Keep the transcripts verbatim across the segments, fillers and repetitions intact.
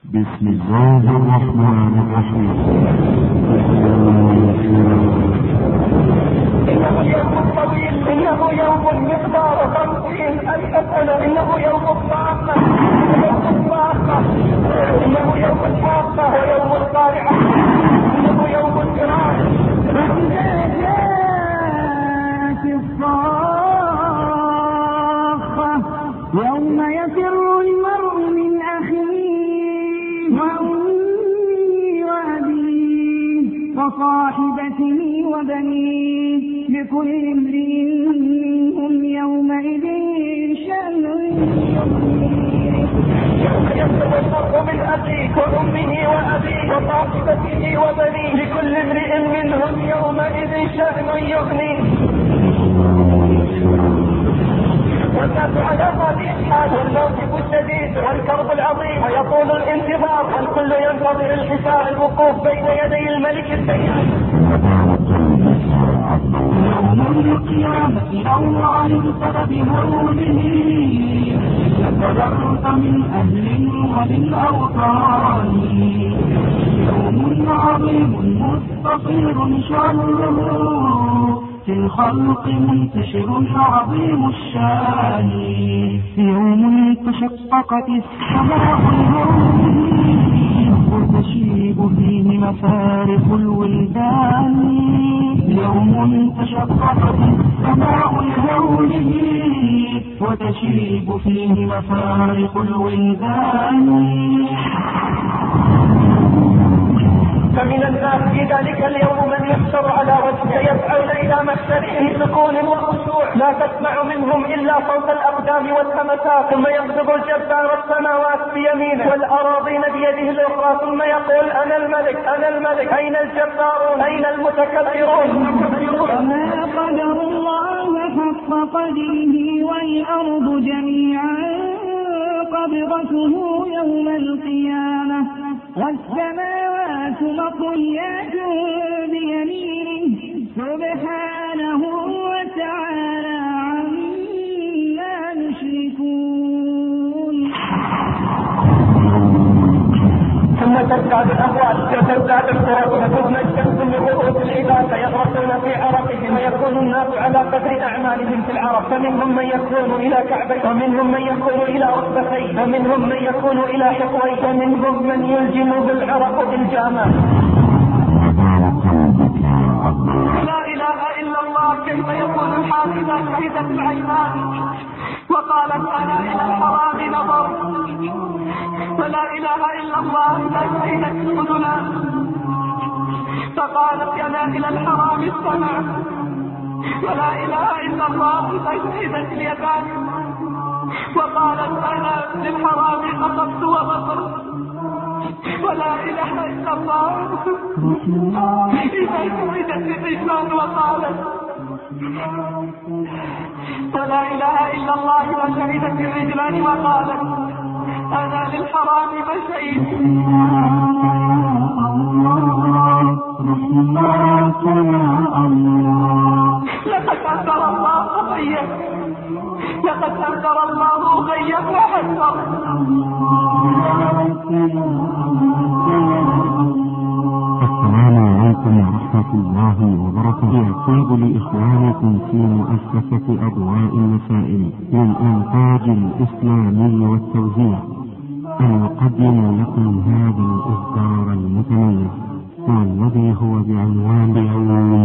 بسم الله الرحمن الرحيم. إنه يوم طويل، إنه يوم مقدار خمسين ألف سنة، إنه يوم الطاقة، يوم الطاقة، إنه يوم الحاقة ويوم القارعة، إنه يوم الفراق. فإذا جاءت الصاخة يوم يفر المرء من أخيه وأمه وأبيه وصاحبته وبنيه لكل امرئ منهم يومئذ شأن يغنيه. يوم يفر المرء من أخيه وأمه وأبيه وصاحبته وبنيه لكل امرئ منهم يومئذ شأن يغنيه. والناس على هذه الحال والموقف الشديد والكرب العظيم ويطول الانتظار والكل ينتظر الحساب الوقوف بين يدي الملك الديان. يوم القيامة الله بسبب هروله يتبرك من أهل ومن أوطان. يوم عظيم مستطير شره في الخلق منتشر عظيم الشان. يوم تشققت السماء بهوله وتشيب فيه مفارق الولدان. يوم تشققت السماء بهوله وتشيب فيه مفارق الولدان. فمن الناس في ذلك اليوم من يحشر على وجهه يسعون إلى محشره بسكون وخشوع، لا تسمع منهم إلا صوت الأقدام والهمسات، ثم يقبض الجبار السماوات بيمينه والأراضين بيده الأخرى، ثم يقول أنا الملك أنا الملك، أين الجبارون أين المتكبرون. وما قدر الله حق قدره والأرض جميعا قبضته يوم القيامة والسماوات مطويات بيمينه سبحانه وتعالى عما يشركون. ثم تزداد الأهوال وتزداد الطرق وتدنى الشمس من رؤوس العباد فيغرقون في عرقهم ويكون الناس على قدر أعمالهم في العرق، فمنهم من يكون إلى كعبيه ومنهم من يكون إلى ركبتيه ومنهم من يكون إلى حقويه ومنهم من يلجم بالعرق بالجامع. لا إله إلا الله. كيف يكون الحال إذا شهدت العينان وقالت أنا إلى الحرام نظر؟ ولا إله إلا الله إذا شهدت الأذنان فقالت أنا إلى الحرام السمع؟ ولا إله إلا الله إذا شهدت اليدان وقالت أنا للحرام خطبت وبصرت؟ ولا إله إلا الله إذا شهدت الرجلان وقالت ولا إله إلا الله إذا شهدت الرجلان وقالت أنا للحرام مشيت. لقد أنكر الله غيك لقد أنكر الله غيك وحذر. السلام عليكم ورحمة الله وبركاته. يطيب لإخوانكم في مؤسسة أضواء المسائل للإنتاج الإسلامي والتوزيع أن يقدم لكم هذا الإصدار المتميز والذي هو بعنوان يوم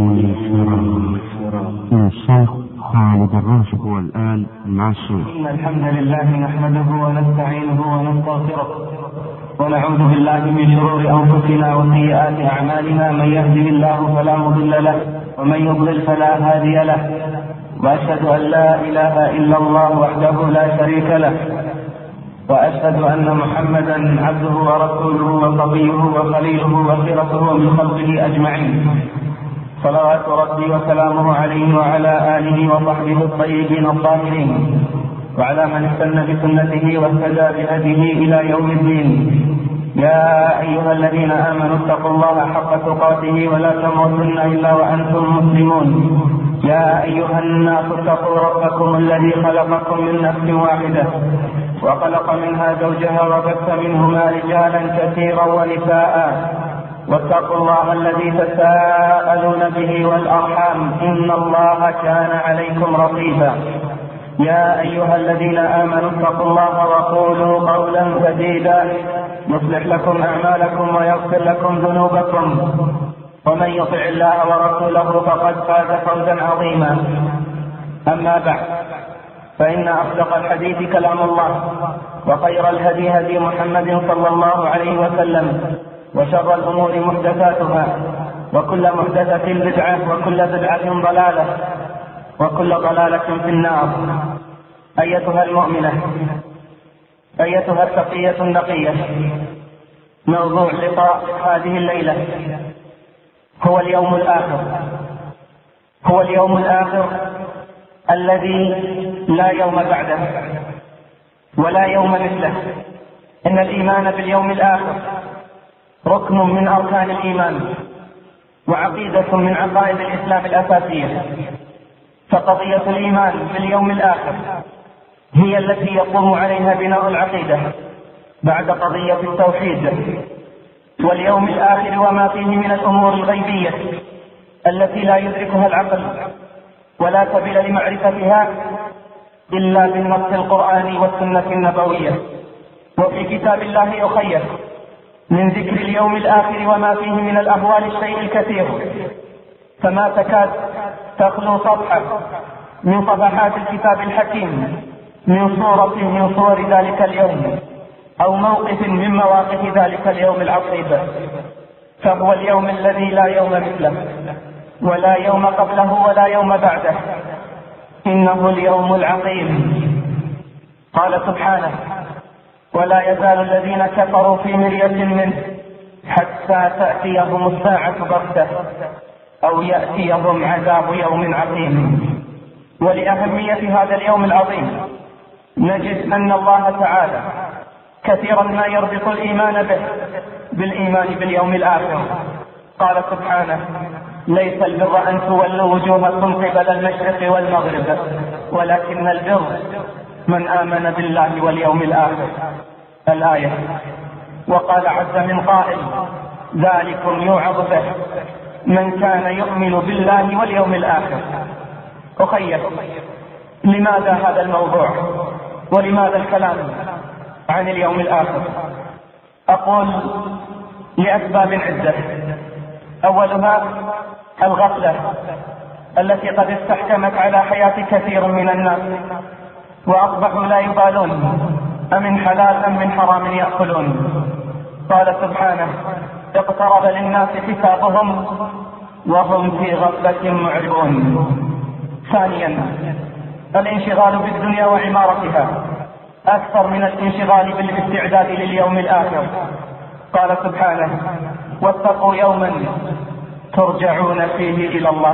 الفراق. الشيخ خالد الراشد هو الآن مع الشيخ. إن الحمد لله نحمده ونستعينه ونستغفره ونعوذ بالله من شرور أنفسنا وسيئات أعمالنا. من يهده الله فلا مضل له ومن يضلل فلا هادي له، وأشهد أن لا إله إلا الله وحده لا شريك له، وأشهد أن محمدا عبده ورسوله وصفيه وخليله وخيرته من خلقه أجمعين، صلوات ربي وسلامه عليه وعلى آله وصحبه الطيبين الطاهرين وعلى من استنى بسنته واهتدى بهديه إلى يوم الدين. يا أيها الذين آمنوا اتقوا الله حق تقاته ولا تموتن إلا وأنتم مسلمون. يا أيها الناس اتقوا ربكم الذي خلقكم من نفس واحدة وخلق منها زوجها وبث منهما رجالا كثيرا ونساء واتقوا الله الذي تساءلون به والأرحام إن الله كان عليكم رقيبا. يا أيها الذين آمنوا اتقوا الله وقولوا قولا سديدا يصلح لكم أعمالكم ويغفر لكم ذنوبكم ومن يطع الله ورسوله فقد فاز فوزا عظيما. أما بعد، فإن أصدق الحديث كلام الله، وخير الهدي هدي محمد صلى الله عليه وسلم، وشر الأمور محدثاتها، وكل محدثة بدعة، وكل بدعة ضلالة، وكل ضلالة في النار. أيتها المؤمنة، أيتها التقية النقية، موضوع لقاء هذه الليلة هو اليوم الآخر، هو اليوم الآخر الذي لا يوم بعده ولا يوم مثله. إن الإيمان باليوم الآخر ركن من أركان الإيمان وعقيدة من عقائد الإسلام الأساسية. فقضية الإيمان باليوم الآخر هي التي يقوم عليها بناء العقيدة بعد قضية التوحيد واليوم الآخر وما فيه من الأمور الغيبية التي لا يدركها العقل ولا سبيل لمعرفتها إلا بالنص القرآني والسنة النبوية. وفي كتاب الله يخير من ذكر اليوم الآخر وما فيه من الأهوال الشيء الكثير، فما تكاد تخلو صفحة من صفحات الكتاب الحكيم من صورة من صور ذلك اليوم أو موقف من مواقف ذلك اليوم العصيب. فهو اليوم الذي لا يوم مثله ولا يوم قبله ولا يوم بعده، إنه اليوم العقيم. قال سبحانه: ولا يزال الذين كفروا في مرية منه حتى تأتيهم الساعة بغتة أو يأتيهم عذاب يوم عظيم. ولأهمية هذا اليوم العظيم نجد أن الله تعالى كثيرا ما يربط الإيمان به بالإيمان باليوم الآخر. قال سبحانه: ليس البر أن تولوا وجوهكم قبل المشرق والمغرب ولكن البر من آمن بالله واليوم الآخر. الآية. وقال عز من قائل: ذلكم يوعظ به من كان يؤمن بالله واليوم الآخر. أخير، لماذا هذا الموضوع ولماذا الكلام عن اليوم الآخر؟ أقول لأسباب عدة. أولها الغفلة التي قد استحكمت على حياة كثير من الناس وأصبحوا لا يبالون أمن حلال أم من حرام يأكلون. قال سبحانه: اقترب للناس حسابهم وهم في غفلة معرضون. ثانيا الانشغال بالدنيا وعمارتها أكثر من الانشغال بالاستعداد لليوم الآخر. قال سبحانه: واتقوا يوما ترجعون فيه إلى الله.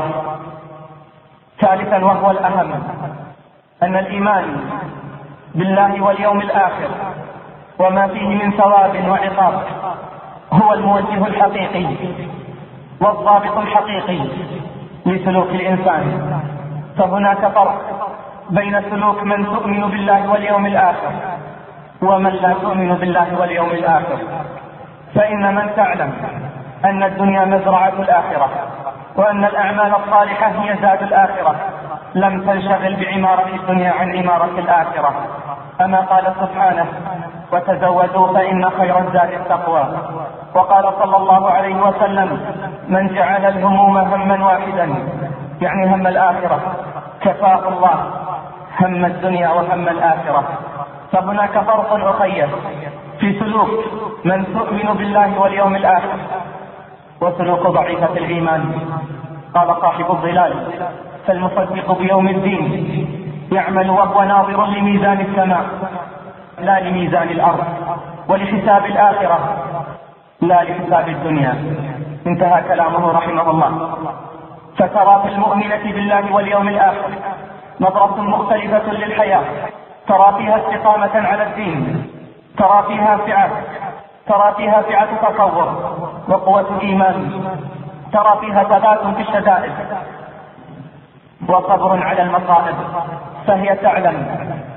ثالثا وهو الأهم، أن الإيمان بالله واليوم الآخر وما فيه من ثواب وعقاب هو الموجه الحقيقي والضابط الحقيقي لسلوك الإنسان. فهناك فرق بين سلوك من تؤمن بالله واليوم الآخر ومن لا تؤمن بالله واليوم الآخر. فإن من تعلم أن الدنيا مزرعة الآخرة وأن الأعمال الصالحة هي زاد الآخرة لم تنشغل بعمارة الدنيا عن عمارة الآخرة. أما قال سبحانه: وتزودوا فإن خير الزاد التقوى. وقال صلى الله عليه وسلم: من جعل الهموم هما واحدا، يعني هم الآخرة، كفاه الله هم الدنيا وهم الآخرة. فهناك فرق أخير في سلوك من تؤمن بالله واليوم الآخر وسلوك ضعيفة الإيمان. قال صاحب الظلال: فالمصدق بيوم الدين يعمل وهو ناظر لميزان السماء لا لميزان الأرض، ولحساب الآخرة لا لحساب الدنيا. انتهى كلامه رحمه الله. فترى في المؤمنة بالله واليوم الآخر نظرة مختلفة للحياة، ترى فيها استقامة على الدين، ترى فيها سعة، ترى فيها سعة تصور وقوة إيمان، ترى فيها ثبات في الشدائد وصبر على المصائب. فهي تعلم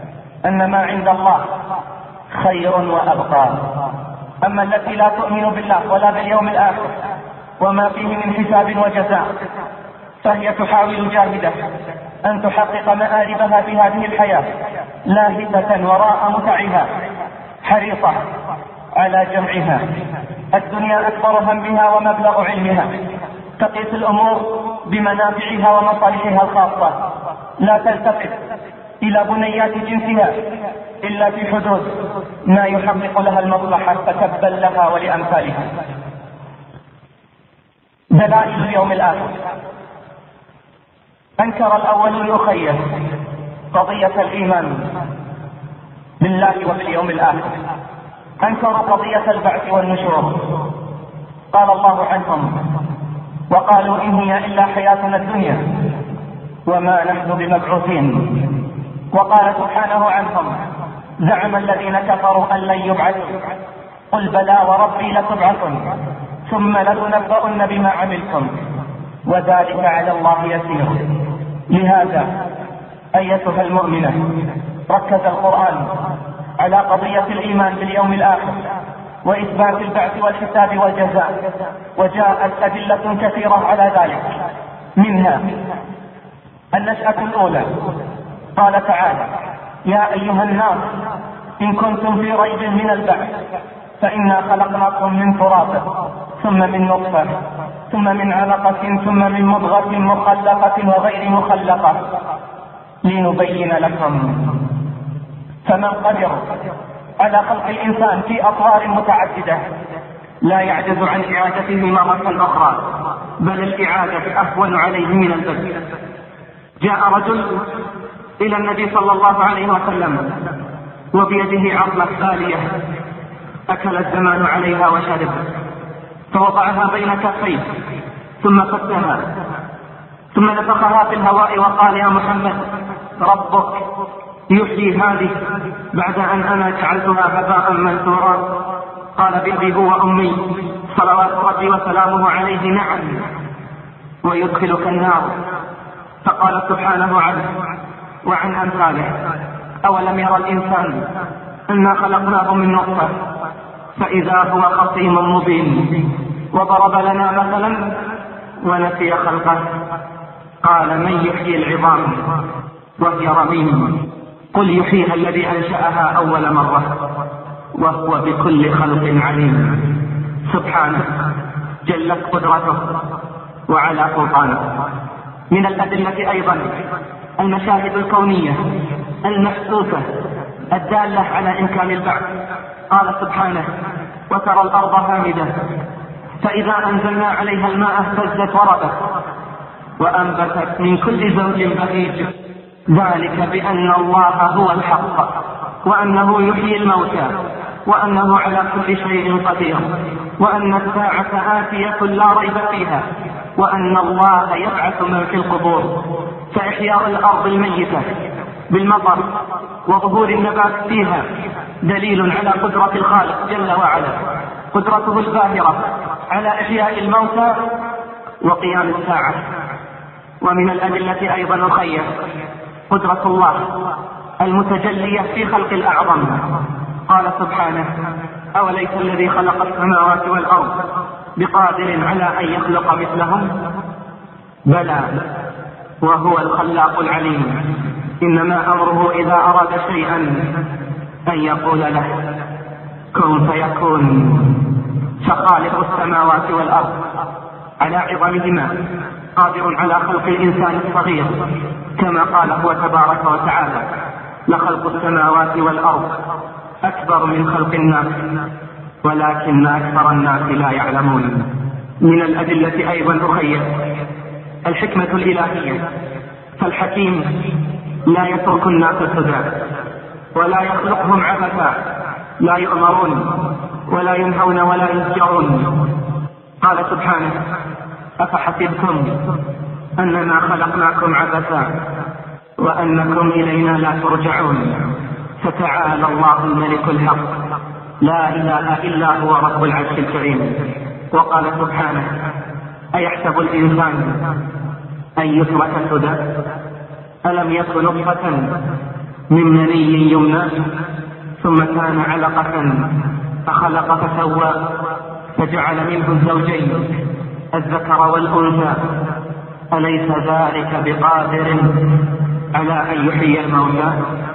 أن ما عند الله خير وأبقى. أما التي لا تؤمن بالله ولا باليوم الآخر وما فيه من حساب وجزاء فهي تحاول جاهدة أن تحقق مآربها في هذه الحياة، لاهثة وراء متعها، حريصة على جمعها. الدنيا أكبر همها ومبلغ علمها، تقيس الأمور بمنافعها ومصالحها الخاصة، لا تلتفت إلى بنيات جنسها إلا في حدود ما يحقق لها المصلحة، فتبا لها ولأمثالها. دلائل اليوم الآخر: أنكر الأولون أخيه قضية الإيمان بالله وباليوم الآخر، أنكروا قضية البعث والنشور. قال الله عنهم: وقالوا إن هي إلا حياتنا الدنيا وما نحن بمبعوثين. وقال سبحانه عنهم: زعم الذين كفروا أن لن يبعثوا، قل بلى وربي لتبعثن ثم لتنبؤن بما عملتم وذلك على الله يسير. لهذا أيتها المؤمنة ركز القرآن على قضية الإيمان باليوم الآخر وإثبات البعث والحساب والجزاء، وجاءت أدلة كثيرة على ذلك، منها النشأة الأولى. قال تعالى: يا أيها الناس إن كنتم في ريب من البعث فإنا خلقناكم من تراب ثم من نطفة ثم من علقة ثم من مضغة مخلقة وغير مخلقة لنبين لكم. فمن قدر على خلق الإنسان في أطوار متعددة لا يعجز عن إعادته مرة أخرى، بل الإعادة أهون عليه من البدء. جاء رجل إلى النبي صلى الله عليه وسلم وبيده عظمة غالية أكل الزمان عليها وشرب، فوضعها بين كفيه ثم فتها ثم نفخها في الهواء وقال: يا محمد ربك يحيي هذه بعد أن أنا جعلتها هباء منثورا؟ قال: بأبي هو أمي صلوات ربي وسلامه عليه: نعم، ويدخلك النار. فقال سبحانه عنه وعن أمثاله: أولم يرى الإنسان أنا خلقناه من نطفة فإذا هو خصيم مبين، وضرب لنا مثلا ونسي خلقه. قال: من يحيي العظام وهي رميم؟ قل يحييها الذي أنشأها أول مرة وهو بكل خلق عليم. سبحانه جلت قدرته وعلى سلطانه. من الأدلة أيضا المشاهد الكونية المحسوسة الدالة على إمكان البعث. قال سبحانه: وترى الأرض هامدة فإذا أنزلنا عليها الماء اهتزت وربت وأنبتت من كل زوج بهيج، ذلك بأن الله هو الحق وأنه يحيي الموتى وأنه على كل شيء قدير وأن الساعة آتية لا ريب فيها وأن الله يبعث من في القبور. فإحياء الأرض الميتة بالمطر وظهور النبات فيها دليل على قدرة الخالق جل وعلا، قدرته الباهرة على إحياء الموتى وقيام الساعة. ومن الأدلة أيضا الخير قدرة الله المتجلية في خلق الأعظم. قال سبحانه: أوليس الذي خلق السماوات والأرض بقادر على أن يخلق مثلهم؟ بلى وهو الخلاق العليم. إنما أمره إذا أراد شيئا أن يقول له كن فيكون. فخالق السماوات والأرض على عظمهما قادر على خلق الإنسان الصغير، كما قال هو تبارك وتعالى: لخلق السماوات والأرض أكبر من خلق الناس ولكن أكثر الناس لا يعلمون. من الأدلة أيضا أخير الحكمة الإلهية، فالحكيم لا يترك الناس سدى ولا يخلقهم عبثا، لا يؤمرون ولا ينهون ولا يزجرون. قال سبحانه: أفحسبتم أننا خلقناكم عبثا وأنكم إلينا لا ترجعون. فتعالى الله الملك الحق لا إله إلا هو رب العرش الكريم. وقال سبحانه: أيحسب الإنسان أن يترك سدى ألم يكن نطفة من مني يمنى ثم كان علقة فخلق فسوى فجعل منه الزوجين الذكر والأنثى أليس ذلك بقادر على أن يحيي الموتى؟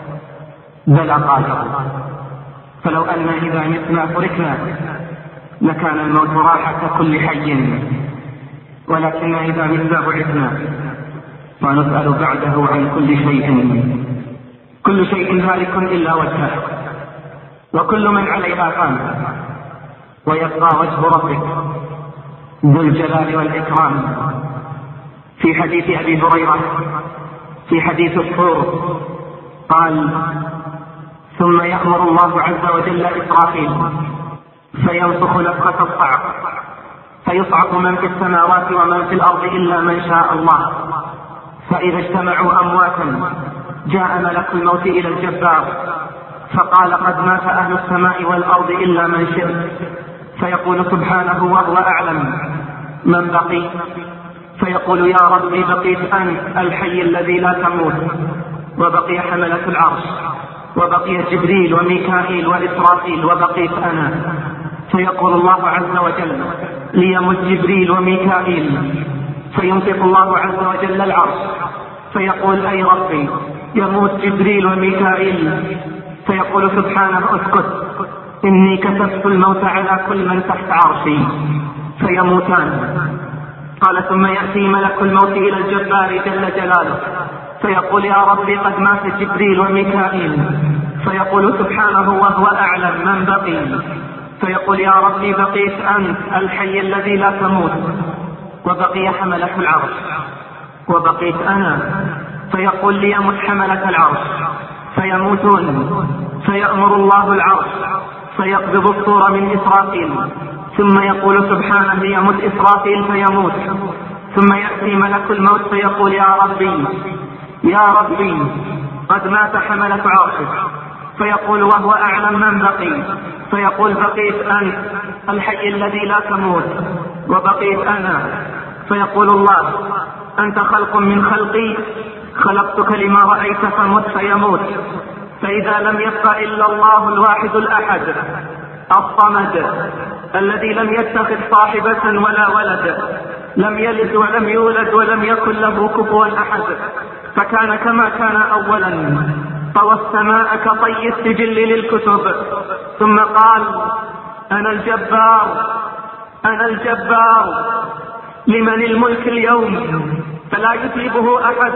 بلى قادر. فلو أن إذا متنا تركنا لكان الموت راحة كل حي، ولكن إذا متنا بعثنا ونسأل بعده عن كل شيء. كل شيء هالك إلا وجهه وكل من عليها فان، ويبقى وجه ربك ذو الجلال والإكرام. في حديث أبي هريرة في حديث الطور قال: ثم يأمر الله عز وجل إسرافيل فينفخ نفخة الصعق فيصعق من في السماوات ومن في الأرض إلا من شاء الله، فإذا اجتمعوا أمواتا جاء ملك الموت إلى الجبار فقال: قد مات أهل السماء والأرض إلا من شئت، فيقول سبحانه وهو أعلم من بقي، فيقول: يا ربي بقيت أنت الحي الذي لا تموت، وبقي حملة العرش، وبقي جبريل وميكائيل وإسرافيل، وبقيت أنا. فيقول الله عز وجل: ليمت جبريل وميكائيل، فينطق الله عز وجل العرش فيقول: أي ربي يموت جبريل وميكائيل، فيقول سبحانه: اسكت، إني كتبت الموت على كل من تحت عرشي، فيموتان. قال: ثم يأتي ملك الموت إلى الجبار جل جلاله فيقول: يا ربي قد مات جبريل وميكائيل، فيقول سبحانه وهو أعلم من بقي، فيقول: يا ربي بقيت أنت الحي الذي لا تموت، وبقي حملة العرش، وبقيت أنا. فيقول: ليمت حملة العرش، فيموتون، فيأمر الله العرش فيقبض الصور من إسرافيل، ثم يقول سبحانه: ليمت إسرافيل، فيموت. ثم يأتي ملك الموت فيقول: يا ربي يا ربي قد مات حملة عرشك، فيقول وهو أعلم من بقي، فيقول: بقيت أنت الحي الذي لا تموت، وبقيت أنا. فيقول الله: أنت خلق من خلقي، خلقتك لما رأيت فمت، فيموت. فإذا لم يبق إلا الله الواحد الأحد الصمد الذي لم يتخذ صاحبة ولا ولد، لم يلد ولم يولد ولم يكن له كفوا أحد، فكان كما كان أولا، طوى السماء كطي السجل للكتب، ثم قال: أنا الجبار أنا الجبار لمن الملك اليوم، فلا يجيبه أحد.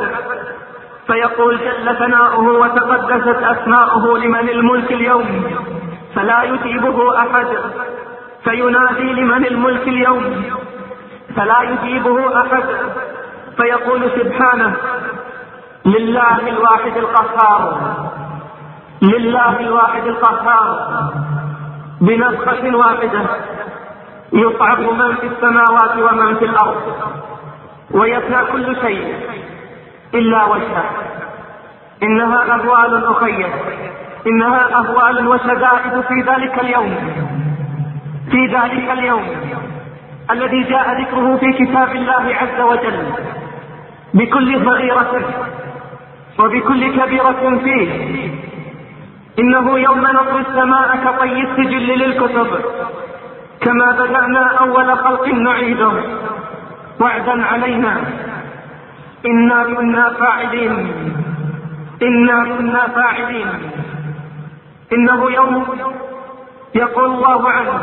فيقول جل ثناؤه وتقدست أسماؤه: لمن الملك اليوم، فلا يجيبه أحد. فينادي: لمن الملك اليوم، فلا يجيبه أحد. فيقول سبحانه: لله الواحد القهار، لله الواحد القهار. بنفخة واحدة يصعق من في السماوات ومن في الأرض، ويفنى كل شيء إلا وجهه. إنها أهوال أخية، إنها أهوال وشدائد في ذلك اليوم، في ذلك اليوم الذي جاء ذكره في كتاب الله عز وجل بكل صغيرة وبكل كبيرة فيه. إنه يوم نطوي السماء كطي السجل للكتب، كما بدأنا أول خلق نعيده، وعدا علينا، إنا كنا فاعلين إنا كنا فاعلين. إنه يوم يقول الله عنه: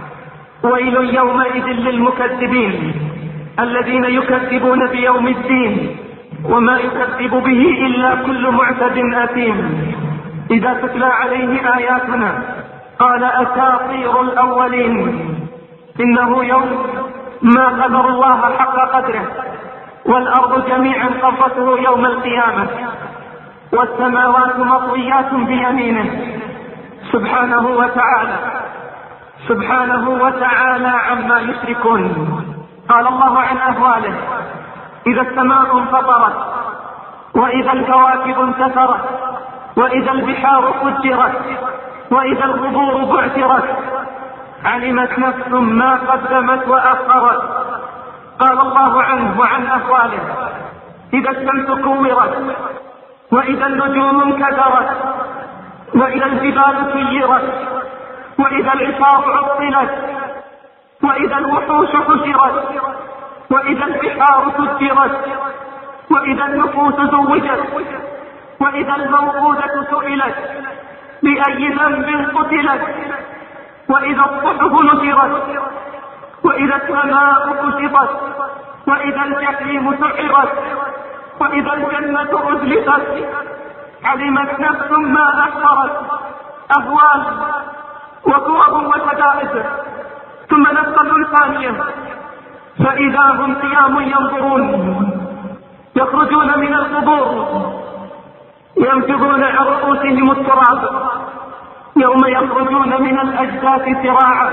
ويل يومئذ للمكذبين الذين يكذبون بيوم الدين، وما يكذب به إلا كل معتد أثيم. إذا تتلى عليه آياتنا قال: أساطير الأولين. إنه يوم ما قدر الله حق قدره، والأرض جميعا قبضته يوم القيامة، والسماوات مطويات بيمينه سبحانه وتعالى سبحانه وتعالى عما يشركون. قال الله عن أهواله: إذا السماء انفطرت، وإذا الكواكب انتثرت، وإذا البحار فجرت، وإذا القبور بعثرت، علمت نفس ما قدمت وأخرت. قال الله عنه وعن أهواله: إذا الشمس كورت، وإذا النجوم انكدرت، وإذا الجبال سيرت، وإذا العصار عطلت، وإذا الوحوش حشرت، وإذا البحار سجرت، وإذا النفوس زوجت، وإذا الموءودة سئلت بأي ذنب قتلت، وإذا الصحف نشرت، وإذا السماء كشطت، وإذا الجحيم سعرت، وإذا الجنة أزلفت، علمت نفس ما أحضرت، أهوال وكرب وشدائد. ثم نفخة ثانية فإذا هم قيام ينظرون، يخرجون من القبور ينفضون عن رؤوسهم التراب، يوم يخرجون من الأجداث سراعا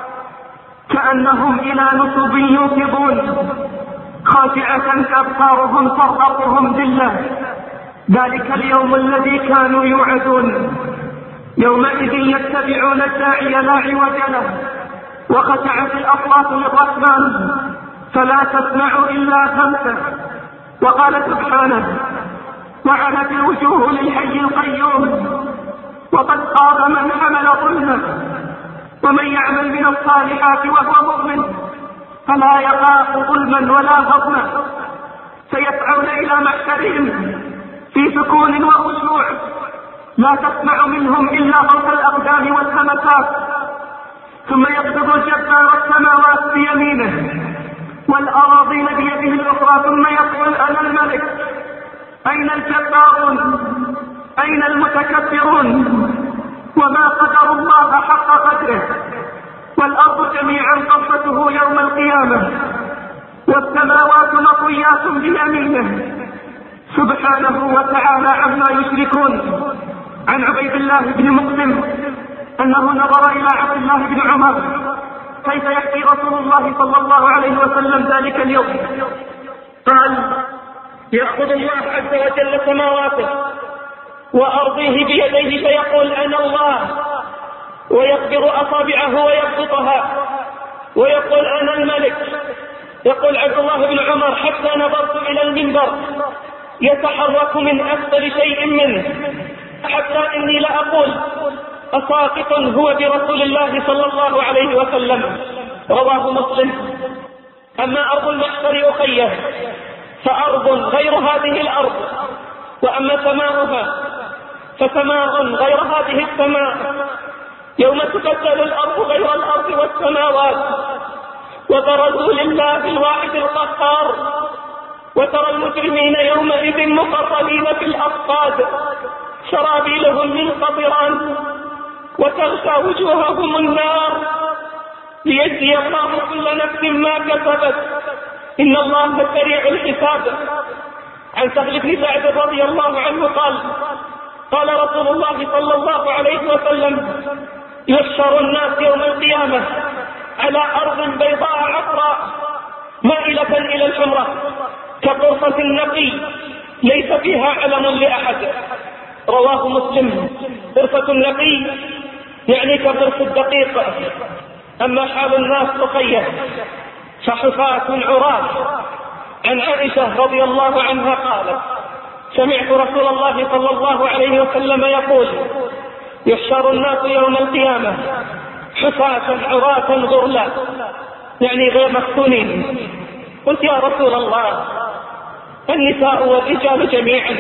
كأنهم إلى نصب يوقظون، خاشعة أبصارهم ترهقهم ذلة، ذلك اليوم الذي كانوا يوعدون. يومئذ يتبعون الداعي لا عوج له، وخشعت الأصوات للرحمن فلا تسمع إلا همسه. وقال سبحانه: وعنت الوجوه للحي القيوم وقد خاب من حمل ظلمه، ومن يعمل من الصالحات وهو مؤمن فلا يخاف ظلما ولا هضما. سيسعون إلى محشرهم في سكون وخشوع، لا تسمع منهم إلا صوت الأقدام والهمسات. ثم يقبض الجبار السماوات بيمينه والأراضين بيده الأخرى، ثم يقول: أنا الملك. أين الجبارون؟ أين المتكبرون؟ وما قدر الله حق قدره. والأرض جميعا قبضته يوم القيامة، والسماوات مطويات بيمينه سبحانه وتعالى عما يشركون. عن عبيد الله بن مقسم أنه نظر إلى عبد الله بن عمر كيف يحكي رسول الله صلى الله عليه وسلم ذلك اليوم، قال: يأخذ الله عز وجل سماواته وأرضيه بيديه فيقول: أنا الله، ويقبض أصابعه ويبسطها ويقول: أنا الملك. يقول عبد الله بن عمر: حتى نظرت إلى المنبر يتحرك من أسفل شيء منه، حتى إني لأقول: أساقط هو برسول الله صلى الله عليه وسلم. رواه مسلم. أما أرض المحشر أخيه فأرض غير هذه الأرض، وأما سماؤها فسماء غير هذه السماء. يوم تبدل الأرض غير الأرض والسماوات، وبرزوا لله الواحد القهار، وترى المجرمين يومئذ مقرنين في الأصفاد سرابيلهم من قطران وتغشى وجوههم النار ليجزي الله كل نفس ما كسبت، إن الله سريع الحساب. عن سهل بن سعد رضي الله عنه قال: قال رسول الله صلى الله عليه وسلم: يحشر الناس يوم القيامة على أرض بيضاء عفراء مائلة إلى الحمرة كقرصة النقي ليس فيها علم لأحد. رواه مسلم. قرصة النقي يعني كقرص الدقيق. أما حال الناس تخيل فحفاة عراة. عن عائشة رضي الله عنها قالت: سمعت رسول الله صلى الله عليه وسلم يقول: يحشر الناس يوم القيامة حفاة عراة غرلا، يعني غير مختونين. قلت: يا رسول الله، النساء والرجال جميعا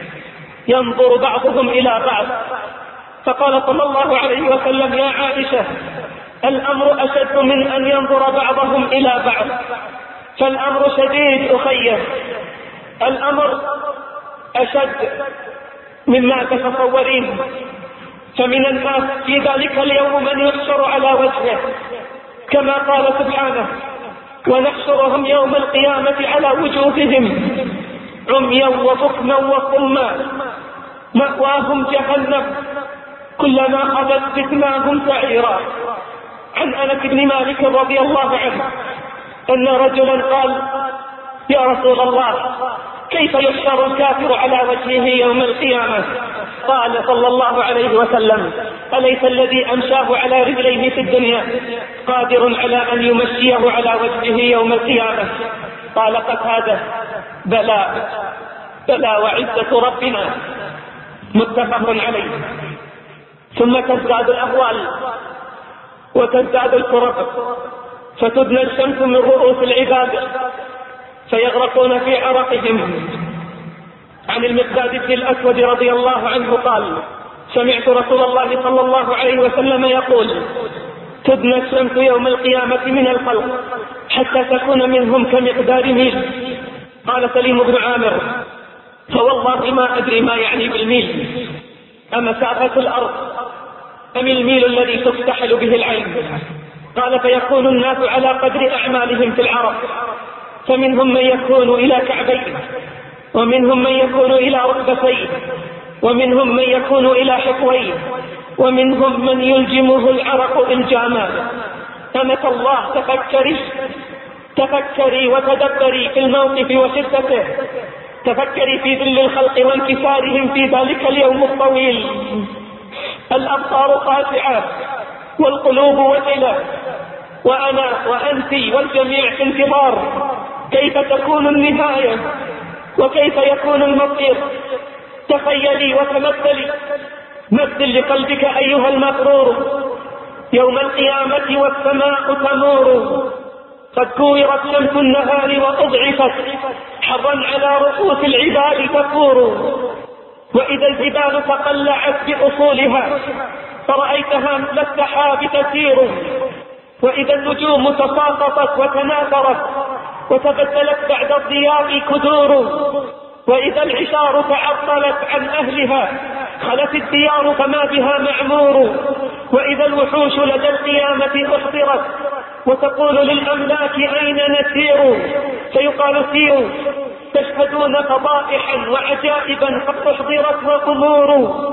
ينظر بعضهم إلى بعض. فقال صلى الله عليه وسلم: يا عائشة، الأمر أشد من أن ينظر بعضهم إلى بعض، فالأمر شديد أخيه، الأمر أشد مما تتصورين. فمن الناس في ذلك اليوم من يحشر على وجهه، كما قال سبحانه: ونحشرهم يوم القيامة على وجوههم عميا وبكما وصما مأواهم جهنم كلما خبت زدناهم سعيرا. عن أنس بن مالك رضي الله عنه أن رجلا قال: يا رسول الله، كيف يحشر الكافر على وجهه يوم القيامة؟ قال صلى الله عليه وسلم: أليس الذي أمشاه على رجليه في الدنيا قادر على أن يمشيه على وجهه يوم القيامة؟ قال قتادة: بلى بلى وعزة ربنا متفق عليه. ثم تزداد الأهوال وتزداد الكرب، فتدنى الشمس من رؤوس العباد فيغرقون في عرقهم. عن المقداد بن الأسود رضي الله عنه قال: سمعت رسول الله صلى الله عليه وسلم يقول: تدنى الشمس يوم القيامة من الخلق حتى تكون منهم كمقدار ميل. قال سليم بن عامر: فوالله ما أدري ما يعني بالميل، أمسافة الأرض أم الميل الذي تفتحل به العين؟ قال: فيكون الناس على قدر أعمالهم في العرب، فمنهم من يكون إلى كعبيه، ومنهم من يكون إلى ركبتيه، ومنهم من يكون إلى حقويه، ومنهم من يلجمه العرق إلجاما. أمة الله، تفكري تفكري وتدبري في الموقف وشدته، تفكري في ذل الخلق وانكسارهم في ذلك اليوم الطويل. الأبصار خاشعة والقلوب وجلة، وأنا وأنت والجميع في انتظار كيف تكون النهاية وكيف يكون المصير. تخيلي وتمثلي، مثل لقلبك أيها المغرور يوم القيامة والسماء تمور، قد كورت شمس النهار وأضعفت حظا على رؤوس العباد تفور، وإذا الجبال تقلعت بأصولها فرأيتها مثل السحاب تسير، وإذا النجوم تساقطت وتناثرت وتبدلت بعد الضياء كدور، وإذا العشار تعطلت عن أهلها خلت الديار فما بها معمور، وإذا الوحوش لدى القيامة أحضرت وتقول للأملاك أين نسير؟ فيقال سيروا، تشهدون فضائحا وعجائبا قد أحضرت وأمور.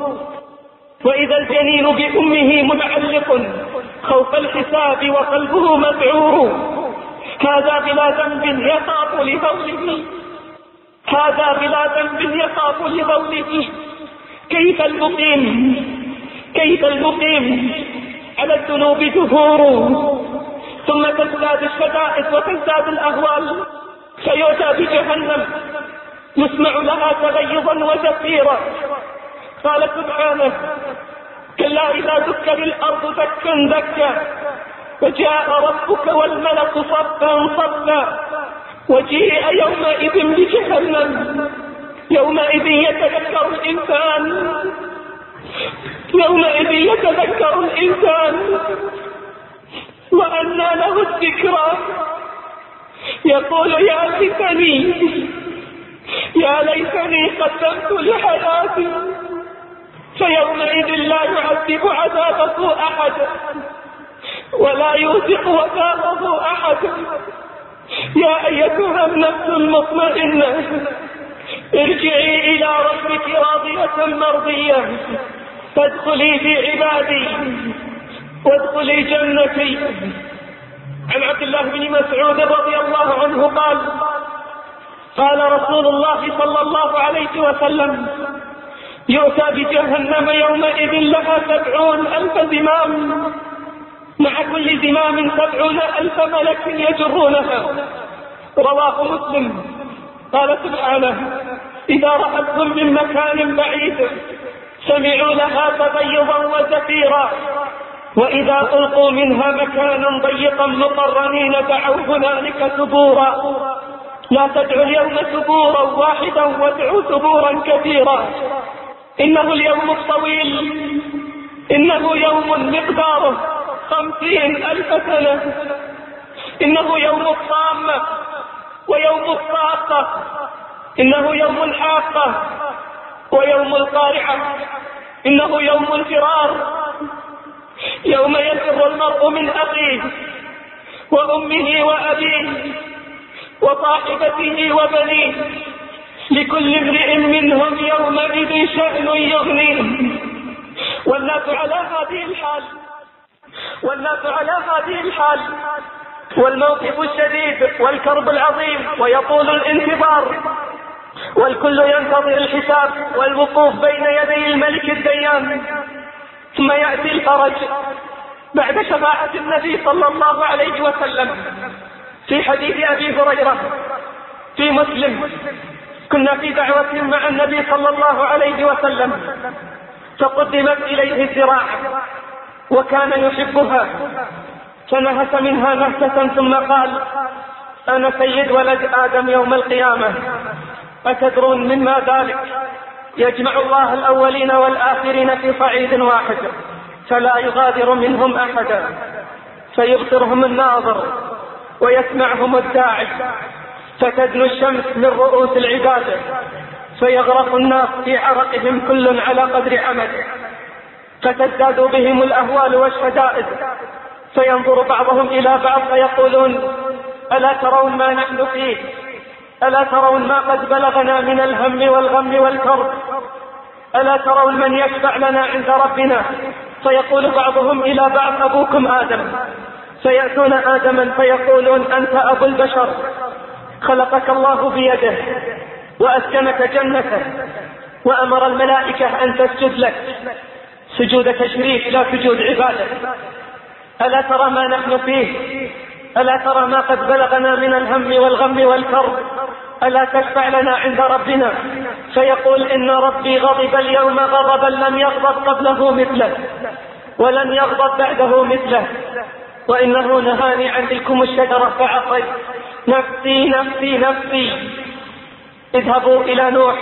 وإذا الجنين بأمه متعلق خوف الحساب وقلبه مذعور، هذا بلا ذنب يخاف لبوله، هذا بلا ذنب يخاف لبوله. كيف المقيم كيف المقيم على الذنوب جهور. ثم تزداد الشدائد وتزداد الأهوال، فيؤتى بجهنم يسمع لها تغيظا وزفيرا. قال سبحانه: كلا إذا دكت الأرض دكا دكا وجاء ربك والملك صفا صفا وجيء يومئذ بجهنم. يومئذ يتذكر الإنسان يومئذ يتذكر الإنسان وأنى له الذكرى، يقول: يا ليتني يا ليتني قدمت لحياتي. فيومئذ لا يعذب عذابه أحد ولا يوثق وثاقه أحد. يا أيتها النفس المطمئنة، ارجعي إلى ربك راضية مرضية، فادخلي في عبادي وادخلي جنتي. عن عبد الله بن مسعود رضي الله عنه قال: قال رسول الله صلى الله عليه وسلم: يؤتى بجهنم يومئذ لها سبعون ألف زمام، مع كل زمام سبعون ألف ملك يجرونها. رواه مسلم. قال سبحانه: إذا رأتهم من مكان بعيد سمعوا لها تغيظا وزفيرا، وإذا ألقوا منها مكانا ضيقا مقرنين دعوا هنالك ثبورا. لا تدعوا اليوم ثبورا واحدا وادعوا ثبورا كثيرا. إنه اليوم الطويل، إنه يوم مقداره خمسين ألف سنة. إنه يوم الطامة ويوم الصاقة. إنه يوم الحاقة ويوم القارعة. إنه يوم الفرار، يوم يفر المرء من أخيه وأمه وأبيه وصاحبته وبنيه، لكل امرئ منهم يومئذ شأن يغنيه. والناس على هذه الحال والناس على هذه الحال والموقف الشديد والكرب العظيم، ويطول الانتظار، والكل ينتظر الحساب والوقوف بين يدي الملك الديان. ثم يأتي الفرج بعد شفاعة النبي صلى الله عليه وسلم في حديث أبي هريرة في مسلم. كنا في دعوة مع النبي صلى الله عليه وسلم فقدمت إليه الذراع وكان يحبها فنهس منها نهسة ثم قال: أنا سيد ولد آدم يوم القيامة، أتدرون مما ذلك؟ يجمع الله الأولين والآخرين في صعيد واحد فلا يغادر منهم أحدا، فيبصرهم الناظر ويسمعهم الداعي، فتدنو الشمس من رؤوس العباد فيغرق الناس في عرقهم كل على قدر عمله، فتزداد بهم الأهوال والشدائد، فينظر بعضهم إلى بعض فيقولون: ألا ترون ما نحن فيه؟ ألا ترون ما قد بلغنا من الهم والغم والكرب؟ ألا ترون من يشفع لنا عند ربنا؟ فيقول بعضهم إلى بعض: أبوكم آدم. فيأتون آدما فيقولون: أنت أبو البشر، خلقك الله بيده وأسكنك جنته وأمر الملائكة أن تسجد لك سجود تشريف لا سجود عبادة. ألا ترى ما نحن فيه؟ ألا ترى ما قد بلغنا من الهم والغم والكرب؟ ألا تشفع لنا عند ربنا؟ فيقول: إن ربي غضب اليوم غضبا لم يغضب قبله مثله ولن يغضب بعده مثله، وإنه نهاني عن تلكم الشجرة فعصيت، نفسي نفسي نفسي. اذهبوا إلى نوح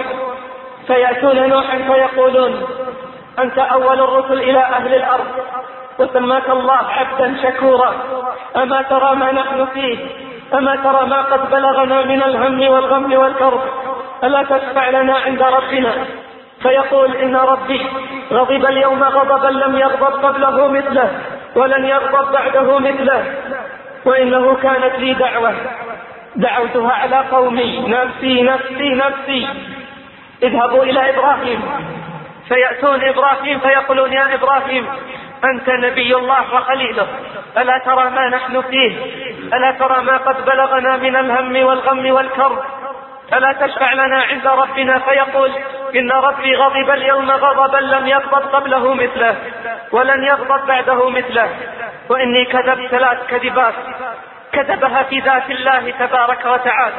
فيأتون نوحا فيقولون: أنت أول الرسل إلى أهل الأرض وسماك الله عبدا شكورا، أما ترى ما نحن فيه؟ أما ترى ما قد بلغنا من الهم والغم والكرب؟ ألا تشفع لنا عند ربنا؟ فيقول: إن ربي غضب اليوم غضبا لم يغضب قبله مثله ولن يغضب بعده مثله، وإنه كانت لي دعوة دعوتها على قومي، نفسي نفسي نفسي. اذهبوا إلى إبراهيم فيأتون إبراهيم فيقولون: يا إبراهيم أنت نبي الله وخليله، ألا ترى ما نحن فيه؟ ألا ترى ما قد بلغنا من الهم والغم والكرب؟ ألا تشفع لنا عند ربنا؟ فيقول: إن ربي غضب اليوم غضبا لم يغضب قبله مثله ولن يغضب بعده مثله، وإني كذبت ثلاث كذبات كذبها في ذات الله تبارك وتعالى.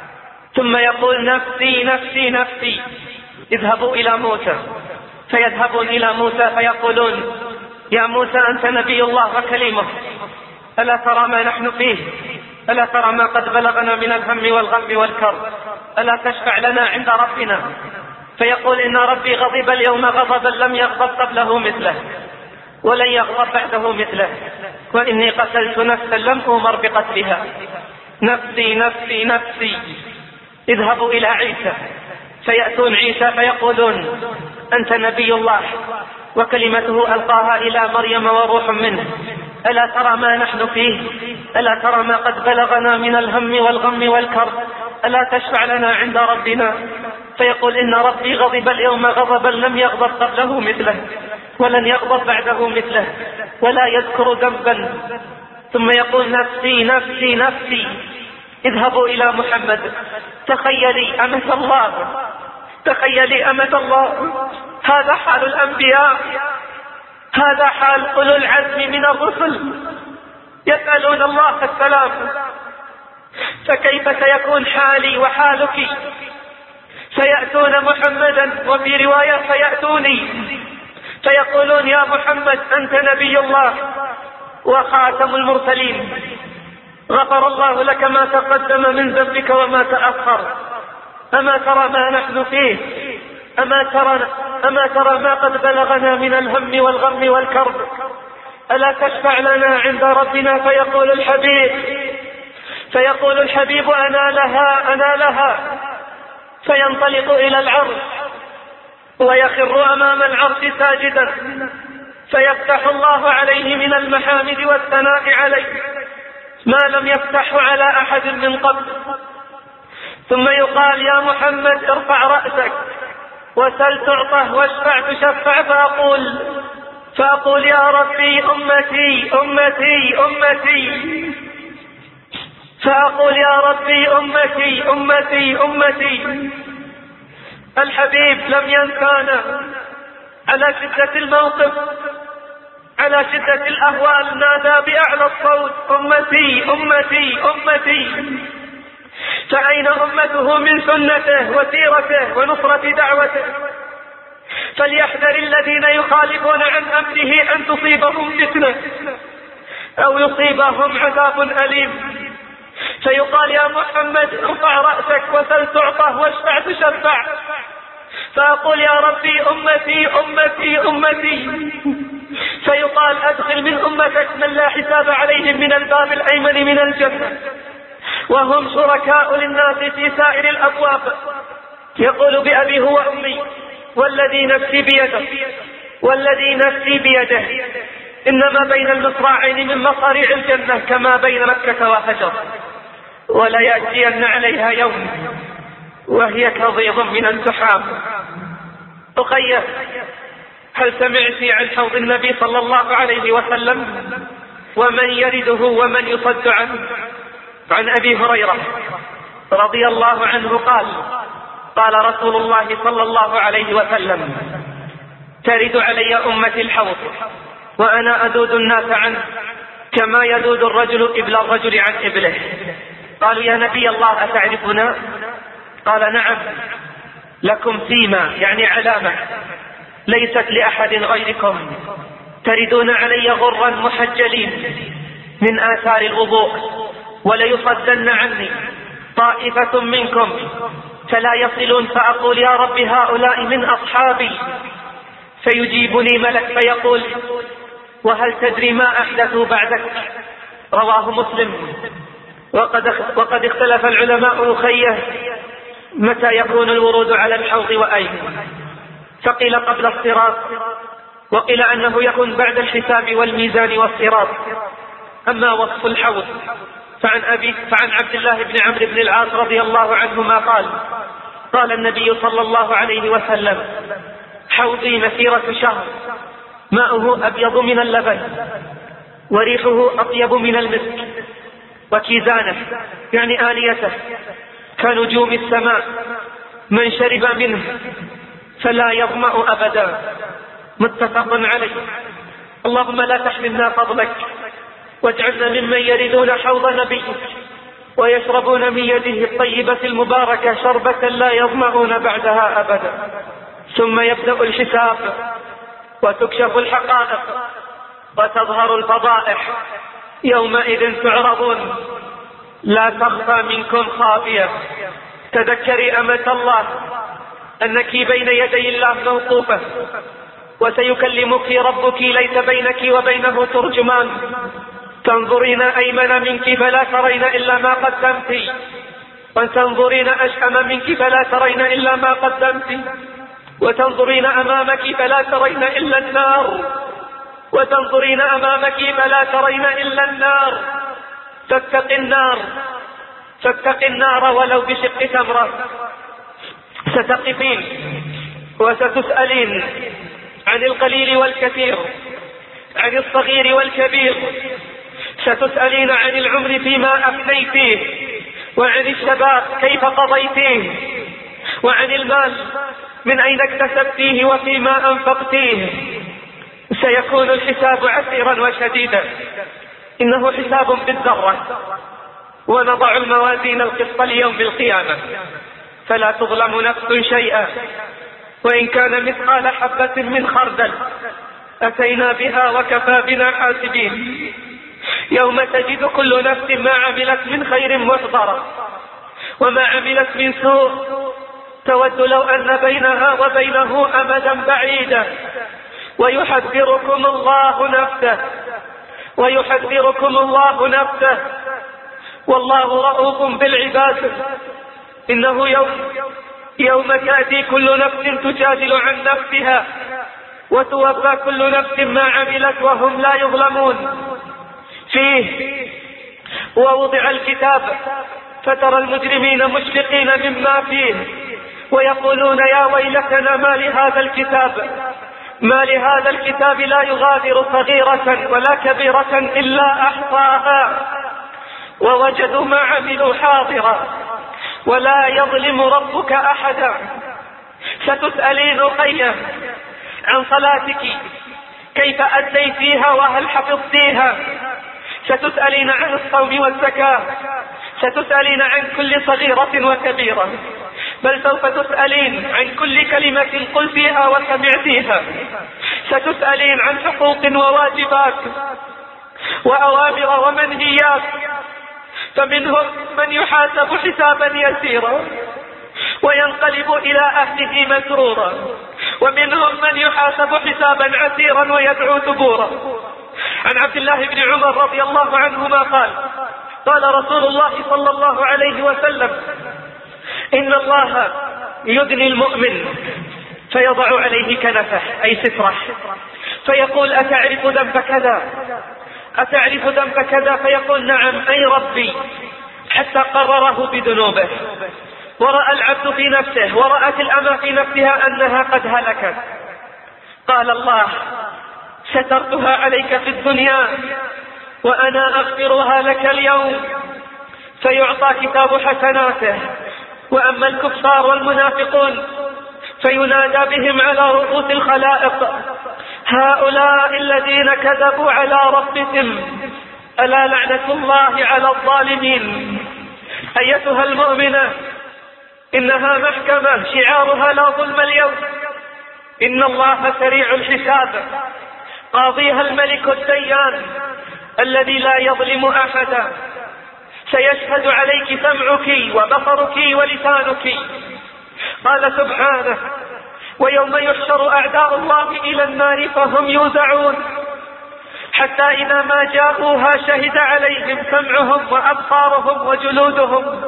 ثم يقول: نفسي نفسي نفسي. اذهبوا إلى موسى فيذهبون إلى موسى فيقولون: يا موسى أنت نبي الله وكليمه، ألا ترى ما نحن فيه؟ ألا ترى ما قد بلغنا من الهم والغم والكرب؟ ألا تشفع لنا عند ربنا؟ فيقول: إن ربي غضب اليوم غضبا لم يغضب قبله مثله ولن يغضب بعده مثله، وإني قتلت نفسا لم أمر بقتلها، نفسي نفسي نفسي. اذهبوا إلى عيسى فيأتون عيسى فيقولون: أنت نبي الله وكلمته ألقاها إلى مريم وروح منه، ألا ترى ما نحن فيه؟ ألا ترى ما قد بلغنا من الهم والغم والكرب؟ ألا تشفع لنا عند ربنا؟ فيقول: إن ربي غضب اليوم غضبا لم يغضب قبله مثله ولن يغضب بعده مثله ولا يذكر ذنبا. ثم يقول: نفسي نفسي نفسي. اذهبوا إلى محمد، تخيلي أمة الله، تخيلي أمة الله. هذا حال الأنبياء، هذا حال أولو العزم من الرسل، يسألون الله السلام. فكيف سيكون حالي وحالك؟ سيأتون محمدا، وفي رواية سيأتوني فيقولون: يا محمد أنت نبي الله وخاتم المرسلين، غفر الله لك ما تقدم من ذنبك وما تأخر، أما ترى ما نحن فيه؟ أما ترى, أما ترى ما قد بلغنا من الهم والغم والكرب؟ ألا تشفع لنا عند ربنا؟ فيقول الحبيب فيقول الحبيب: أنا لها أنا لها. فينطلق إلى العرش ويخر أمام العرش ساجدا، فيفتح الله عليه من المحامد والثناء عليه ما لم يفتحه على أحد من قبل. ثم يقال: يا محمد ارفع رأسك وسل تعطه واشفع تشفع. فأقول فأقول يا ربي أمتي أمتي أمتي فأقول يا ربي أمتي أمتي أمتي. الحبيب لم ينسانا على شدة الموقف، على شدة الأهوال، نادى بأعلى الصوت: أمتي أمتي أمتي. فأين أمته من سنته وسيرته ونصرة دعوته؟ فليحذر الذين يخالفون عن أمره أن تصيبهم فتنة أو يصيبهم عذاب أليم، فيقال يا محمد ارفع رأسك وسل تعطى واشفع تشفع، فأقول يا ربي أمتي أمتي أمتي، فيقال أدخل من أمتك من لا حساب عليهم من الباب الأيمن من الجنة، وهم شركاء للناس في سائر الأبواب. يقول بأبي هو أمي والذي نفسي بيده والذي نفسي بيده إنما بين المصراعين من مصاريع الجنة كما بين مكة وحجر، ولا يأتين عليها يوم وهي كضيض من الزحام. أخي، هل سمعت عن حوض النبي صلى الله عليه وسلم ومن يرده ومن يصد عنه؟ عن أبي هريرة رضي الله عنه قال قال رسول الله صلى الله عليه وسلم: ترد علي أمتي الحوض وأنا أدود الناس عنه كما يدود الرجل إبل الرجل عن إبله. قالوا يا نبي الله أتعرفنا؟ قال نعم، لكم سيما يعني علامة ليست لأحد غيركم، تردون علي غرا محجلين من آثار الوضوء، وليصدن عني طائفة منكم فلا يصلون، فأقول يا رب هؤلاء من أصحابي، فيجيبني ملك فيقول: وهل تدري ما أحدثوا بعدك؟ رواه مسلم. وقد وقد اختلف العلماء أخيه متى يكون الورود على الحوض وأين، فقيل قبل الصراط، وقيل أنه يكون بعد الحساب والميزان والصراط. أما وصف الحوض فعن أبي فعن عبد الله بن عمرو بن العاص رضي الله عنهما قال: قال النبي صلى الله عليه وسلم: حوضي مسيرة شهر، ماؤه أبيض من اللبن وريحه أطيب من المسك، وكيزانه يعني آنيته كنجوم السماء، من شرب منه فلا يظمأ أبدا. متفق عليه. اللهم لا تحرمنا فضلك، واجعلنا ممن يردون حوض نبيك ويشربون من يده الطيبة المباركة شربة لا يظمأون بعدها أبدا. ثم يبدأ الحساب وتكشف الحقائق وتظهر الفضائح. يومئذ تعرضون لا تخفى منكم خافية. تذكري أمة الله أنك بين يدي الله موقوفة، وسيكلمك ربك ليس بينك وبينه ترجمان. تنظرين أيمن منك فلا ترين إلا ما قدمت، وتنظرين أشأم منك فلا ترين إلا ما قدمت، وتنظرين أمامك فلا ترين إلا النار، وتنظرين أمامك فلا ترين إلا النار. فاتق النار فاتق النار ولو بشق تمرة. ستقفين وستسألين عن القليل والكثير، عن الصغير والكبير. ستسألين عن العمر فيما أفنيتيه، وعن الشباب كيف قضيتيه، وعن المال من أين اكتسبتيه وفيما أنفقتيه. سيكون الحساب عسيرا وشديدا، إنه حساب بالذرة. ونضع الموازين القسط ليوم القيامة فلا تظلم نفس شيئا، وإن كان مثقال حبة من خردل أتينا بها وكفى بنا حاسبين. يوم تجد كل نفس ما عملت من خير محضرا، وما عملت من سوء تود لو أن بينها وبينه أمدا بعيدا. ويحذركم الله نفسه ويحذركم الله نفسه والله رؤوف بالعباد. إنه يوم يوم تأتي كل نفس تجادل عن نفسها وتوفى كل نفس ما عملت وهم لا يظلمون. فيه ووضع الكتاب فترى المجرمين مشفقين مما فيه ويقولون يا ويلتنا ما لهذا الكتاب ما لهذا الكتاب لا يغادر صغيرة ولا كبيرة إلا أحصاها ووجدوا ما عملوا حاضرا ولا يظلم ربك أحدا. ستسألين أخيا عن صلاتك كيف أديتيها وهل حفظتيها. ستسألين عن الصوم والزكاة ستسألين عن كل صغيرة وكبيرة، بل سوف تسألين عن كل كلمة قلتيها وسمعتيها. ستسألين عن حقوق وواجبات وأوامر ومنهيات، فمنهم من يحاسب حسابا يسيرا وينقلب إلى أهله مسرورا، ومنهم من يحاسب حسابا عسيرا ويدعو ثبورا. عن عبد الله بن عمر رضي الله عنهما قال: قال رسول الله صلى الله عليه وسلم: إن الله يدني المؤمن فيضع عليه كنفه أي ستره، فيقول: أتعرف ذنب كذا؟ أتعرف ذنب كذا؟ فيقول: نعم أي ربي، حتى قرره بذنوبه. ورأى العبد في نفسه ورأت الأمة في نفسها أنها قد هلكت، قال الله: سترتها عليك في الدنيا وأنا أغفرها لك اليوم. فيعطى كتاب حسناته. وأما الكفار والمنافقون فينادى بهم على رؤوس الخلائق: هؤلاء الذين كذبوا على ربهم، ألا لعنة الله على الظالمين. أيتها المؤمنة، إنها محكمة شعارها لا ظلم اليوم. إن الله سريع الحساب، قاضيها الملك الديان الذي لا يظلم أحدا. سيشهد عليك سمعك وبصرك ولسانك. قال سبحانه: ويوم يحشر أعداء الله إلى النار فهم يوزعون، حتى إذا ما جاءوها شهد عليهم سمعهم وأبصارهم وجلودهم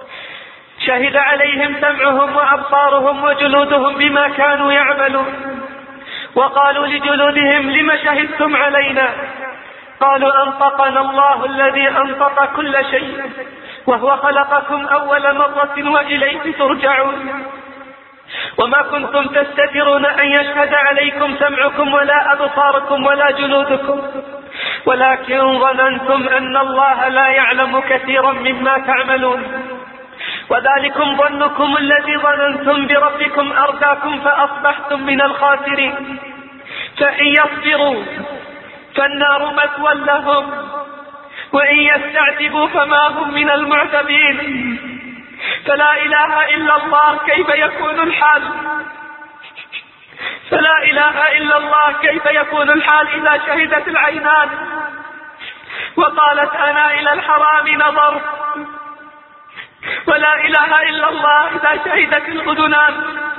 شهد عليهم سمعهم وأبصارهم وجلودهم بما كانوا يعملون. وقالوا لجلودهم: لم شهدتم علينا؟ قالوا: أنطقنا الله الذي أنطق كل شيء، وهو خلقكم أول مرة وإليه ترجعون. وما كنتم تستترون أن يشهد عليكم سمعكم ولا أبصاركم ولا جلودكم، ولكن ظننتم أن الله لا يعلم كثيرا مما تعملون. وذلكم ظنكم الذي ظننتم بربكم أرداكم فأصبحتم من الخاسرين. فإن يصبروا فالنار مثوى لهم، وإن يستعتبوا فما هم من المعتبين. فلا إله إلا الله، كيف يكون الحال؟ فلا إله إلا الله، كيف يكون الحال إذا شهدت العينان وقالت: أنا إلى الحرام نظرت؟ ولا إله إلا الله إذا شهدت الأذنان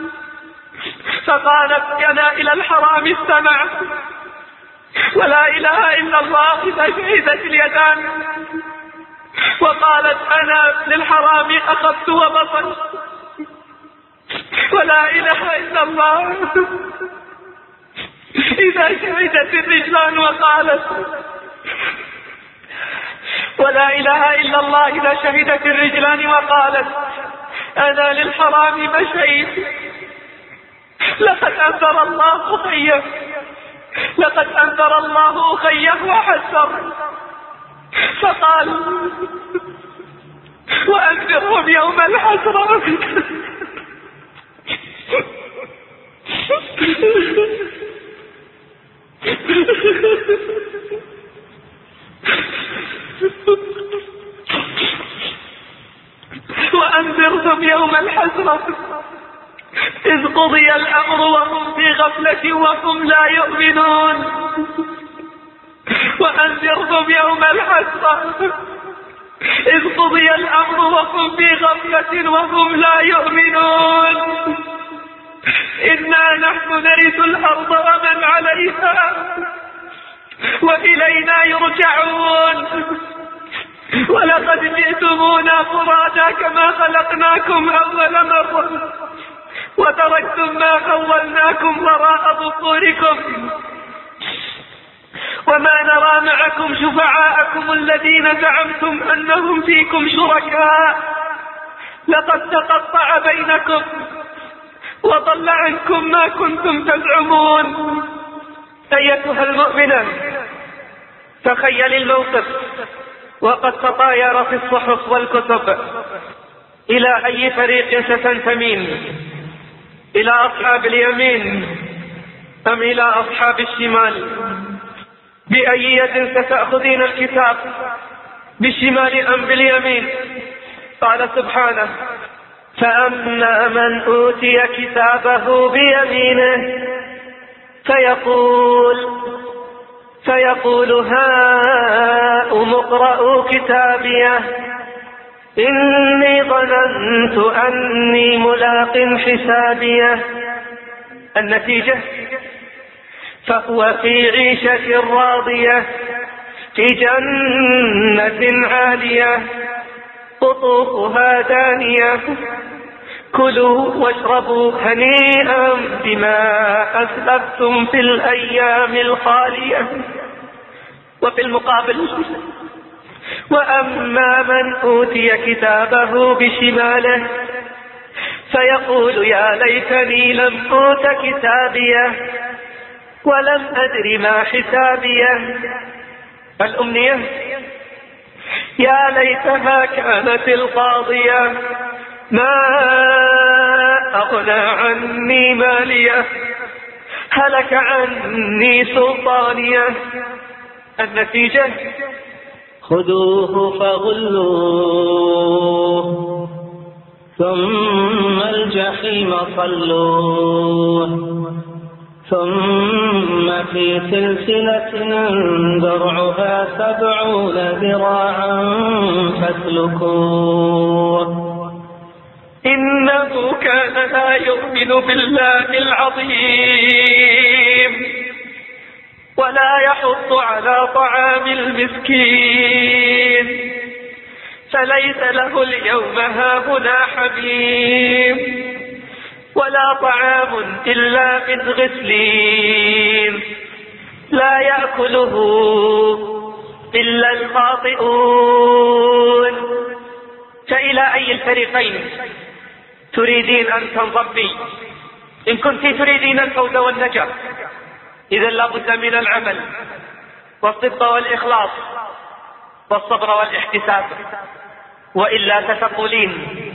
فقالت: أنا إلى الحرام استمعت؟ ولا إله إلا الله إذا شهدت اليدان وقالت: أنا للحرام أخذت وبطنت؟ ولا إله إلا الله إذا شهدت الرجلان وقالت ولا إله إلا الله إذا شهدت الرجلان وقالت: أنا للحرام مشيت. لقد أنذر الله أخيه لقد أنذر الله أخيه وحذر، فقال: وأنذرهم يوم الحسرة. وأنذرهم يوم الحسرة إذ قضي الأمر وهم في غفلة وهم لا يؤمنون. وأنذرهم يوم الحسرة إذ قضي الأمر وهم في غفلة وهم لا يؤمنون. إنا نحن نرث الأرض ومن عليها وإلينا يرجعون. ولقد جئتمونا فرادا كما خلقناكم أول مرة وتركتم ما خولناكم وراء ظهوركم وما نرى معكم شفعاءكم الذين زعمتم أنهم فيكم شركاء. لقد تقطع بينكم وضل عنكم ما كنتم تزعمون. أيتها المؤمنة، تخيل الموقف وقد تطاير في الصحف والكتب. إلى أي فريق ستنتمين؟ إلى أصحاب اليمين أم إلى أصحاب الشمال؟ بأي يد ستأخذين الكتاب؟ بالشمال أم باليمين؟ قال سبحانه: فأما من أوتي كتابه بيمينه فيقول فيقول هاؤم اقرءوا كتابيه إني ظننت أني ملاق حسابيه. النتيجة: فهو في عيشة راضية في جنة عالية قطوفها دانية كلوا واشربوا هنيئا بما أسلفتم في الأيام الخالية. وفي المقابل: وأما من أوتي كتابه بشماله فيقول يا ليتني لم أوت كتابيه ولم أدر ما حسابيه. الأمنية: يا ليتها كانت القاضية ما أغنى عني ماليه هلك عني سلطانيه. النتيجة: خذوه فغلوه ثم الجحيم صلوه ثم في سلسلة ذرعها سبعون ذراعا فاسلكوه إنه كان لا يؤمن بالله العظيم ولا يحض على طعام المسكين فليس له اليوم هاهنا حميم ولا طعام إلا من غسلين لا يأكله إلا الخاطئون. فإلى أي الفريقين تريدين أن تنضبي؟ إن كنت تريدين الفوز والنجاة إذا لابد من العمل والصدق والإخلاص والصبر والاحتساب، وإلا ستقولين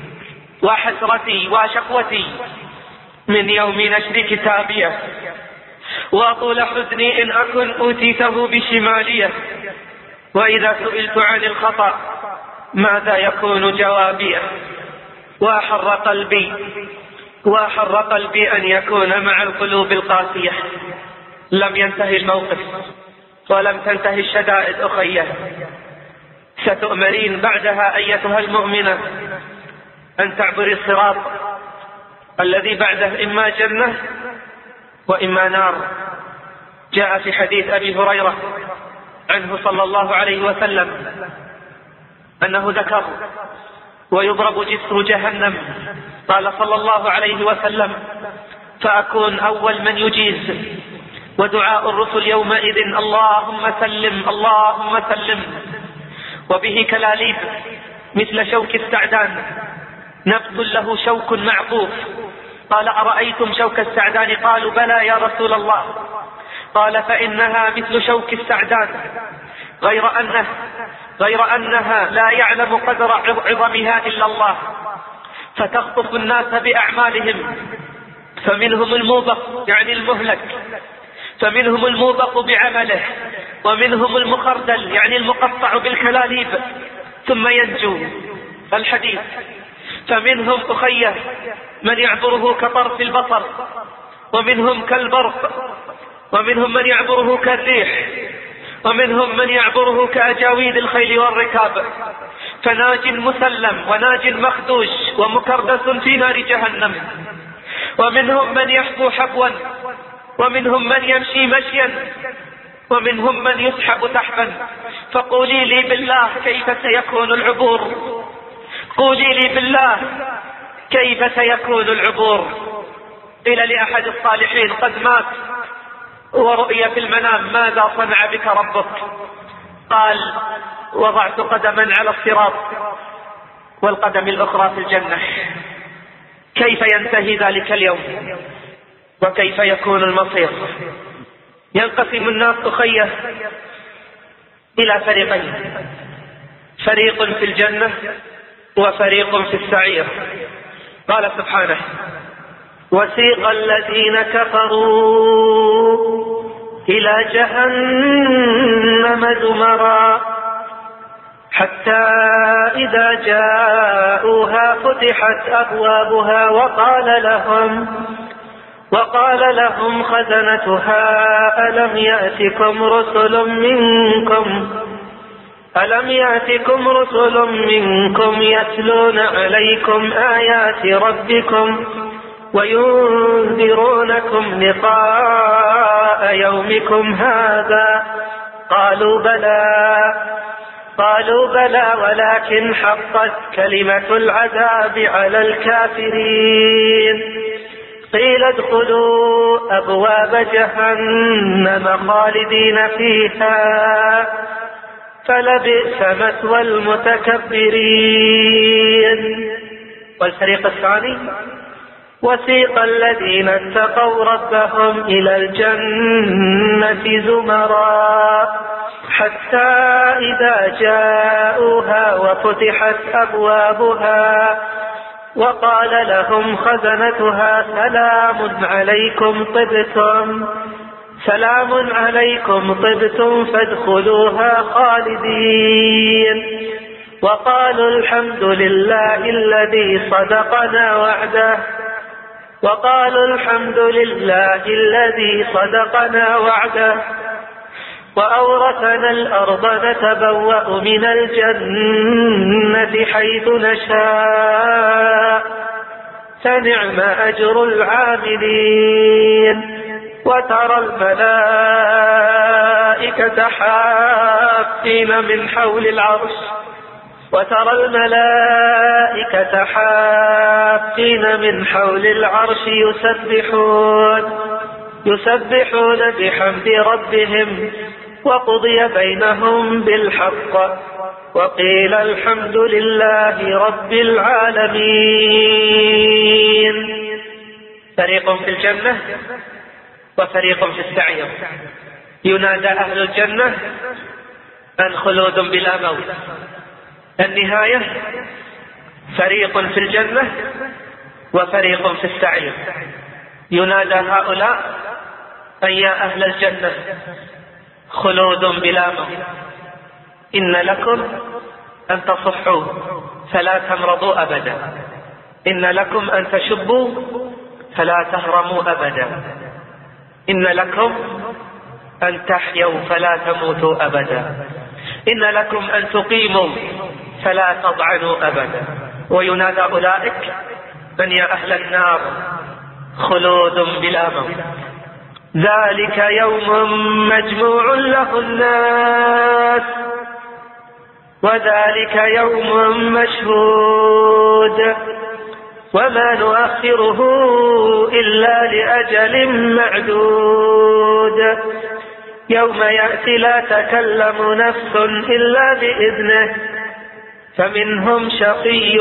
وحسرتي وشقوتي من يوم نشر كتابيه وطول حزني إن أكن أوتيته بشماليه وإذا سئلت عن الخطأ ماذا يكون جوابي؟ وأحر قلبي وأحر قلبي أن يكون مع القلوب القاسية. لم ينتهي الموقف ولم تنتهي الشدائد أخيه، ستؤمرين بعدها أيتها المؤمنة أن تعبري الصراط الذي بعده إما جنة وإما نار. جاء في حديث أبي هريرة عنه صلى الله عليه وسلم أنه ذكر ويضرب جسر جهنم، قال صلى الله عليه وسلم فأكون أول من يجيز، ودعاء الرسل يومئذ اللهم سلم اللهم سلم، وبه كلاليب مثل شوك السعدان نبت له شوك معطوف. قال أرأيتم شوك السعدان؟ قالوا بلى يا رسول الله. قال فإنها مثل شوك السعدان غير أنه غير أنها لا يعلم قدر عظمها إلا الله، فتخطف الناس بأعمالهم، فمنهم الموبق يعني المهلك، فمنهم الموبق بعمله، ومنهم المخردل يعني المقطع بالكلاليب ثم ينجو. الحديث: فمنهم أخيه من يعبره كطرف البصر، ومنهم كالبرق، ومنهم من يعبره كالريح، ومنهم من يعبره كأجاويد الخيل والركاب، فناج مسلم وناج مخدوش ومكردس في نار جهنم. ومنهم من يحبو حبوا، ومنهم من يمشي مشيا، ومنهم من يسحب سحبا. فقولي لي بالله كيف سيكون العبور؟ قولي لي بالله كيف سيكون العبور؟ قيل لأحد الصالحين قد مات ورؤي في المنام ماذا صنع بك ربك؟ قال وضعت قدما على الصراط والقدم الأخرى في الجنة. كيف ينتهي ذلك اليوم وكيف يكون المصير؟ ينقسم الناس أخيه إلى فريقين، فريق في الجنة وفريق في السعير. قال سبحانه وسيق الذين كفروا إلى جهنم زمرا حتى إذا جاءوها فتحت أبوابها وقال لهم وقال لهم خزنتها ألم يأتكم رسل منكم ألم يأتكم رسل منكم يتلون عليكم آيات ربكم وينذرونكم لقاء يومكم هذا؟ قالوا بلى قالوا بلى ولكن حقت كلمة العذاب على الكافرين. قيل ادخلوا أبواب جهنم خالدين فيها فلبئس مثوى المتكبرين. والفريق الثاني: وسيق الذين اتقوا ربهم إلى الجنة زمرا حتى إذا جاءوها وفتحت أبوابها وقال لهم خزنتها سلام عليكم طبتم سلام عليكم طبتم فادخلوها خالدين. وقالوا الحمد لله الذي صدقنا وعده وقالوا الحمد لله الذي صدقنا وعده وأورثنا الأرض نتبوأ من الجنة حيث نشاء فنعم أجر العاملين. وترى الملائكة حافين من حول العرش وترى الملائكة حافين من حول العرش يسبحون يسبحون بحمد ربهم وقضي بينهم بالحق وقيل الحمد لله رب العالمين. فريق في الجنة وفريق في السعير. ينادى أهل الجنة أن خلود بلا موت. النهاية: فريق في الجنة وفريق في السعير. ينادى هؤلاء أن يا أهل الجنة خلود بلا موت، إن لكم أن تصحوا فلا تمرضوا أبدا، إن لكم أن تشبوا فلا تهرموا أبدا، إن لكم أن تحيوا فلا تموتوا أبدا، إن لكم أن تقيموا فلا تضعنوا أبدا. وينادى أولئك من يا أهل النار خلود بلا موت، ذلك يوم مجموع له الناس وذلك يوم مشهود وما نؤخره إلا لأجل معدود يوم يأتي لا تكلم نفس إلا بإذنه فمنهم شقي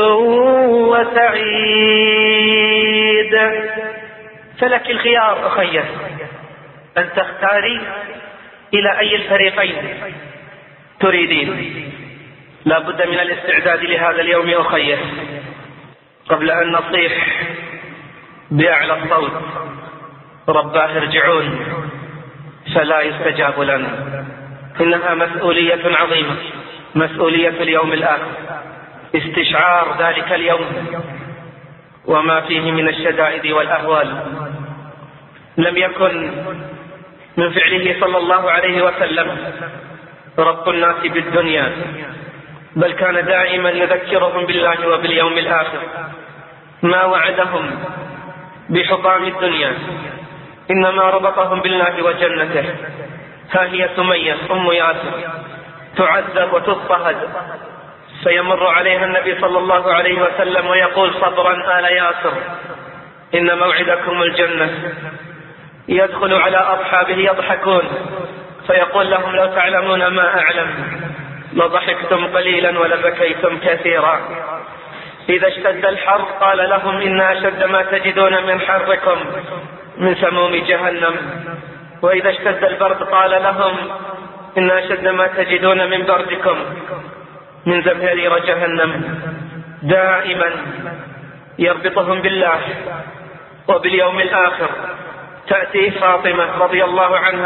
وسعيد. فلك الخيار أخي أن تختاري إلى أي الفريقين تريدين. لا بد من الاستعداد لهذا اليوم أخي قبل أن نصيح بأعلى الصوت رباه ارجعون فلا يستجاب لنا. إنها مسؤولية عظيمة، مسؤولية اليوم الآخر، استشعار ذلك اليوم وما فيه من الشدائد والأهوال. لم يكن من فعله صلى الله عليه وسلم رب الناس بالدنيا، بل كان دائما يذكرهم بالله وباليوم الآخر. ما وعدهم بحطام الدنيا، إنما ربطهم بالله وجنته. ها هي سمية أم ياسر تعذب وتضطهد، فيمر عليها النبي صلى الله عليه وسلم ويقول صبرا آل ياسر إن موعدكم الجنة. يدخل على أصحابه يضحكون فيقول لهم لو تعلمون ما أعلم لضحكتم قليلا ولبكيتم كثيرا. إذا اشتد الحر قال لهم إن أشد ما تجدون من حركم من سموم جهنم، وإذا اشتد البرد قال لهم إن أشد ما تجدون من بردكم من زمهرير جهنم. دائما يربطهم بالله وباليوم الآخر. تأتي فاطمة رضي الله عنها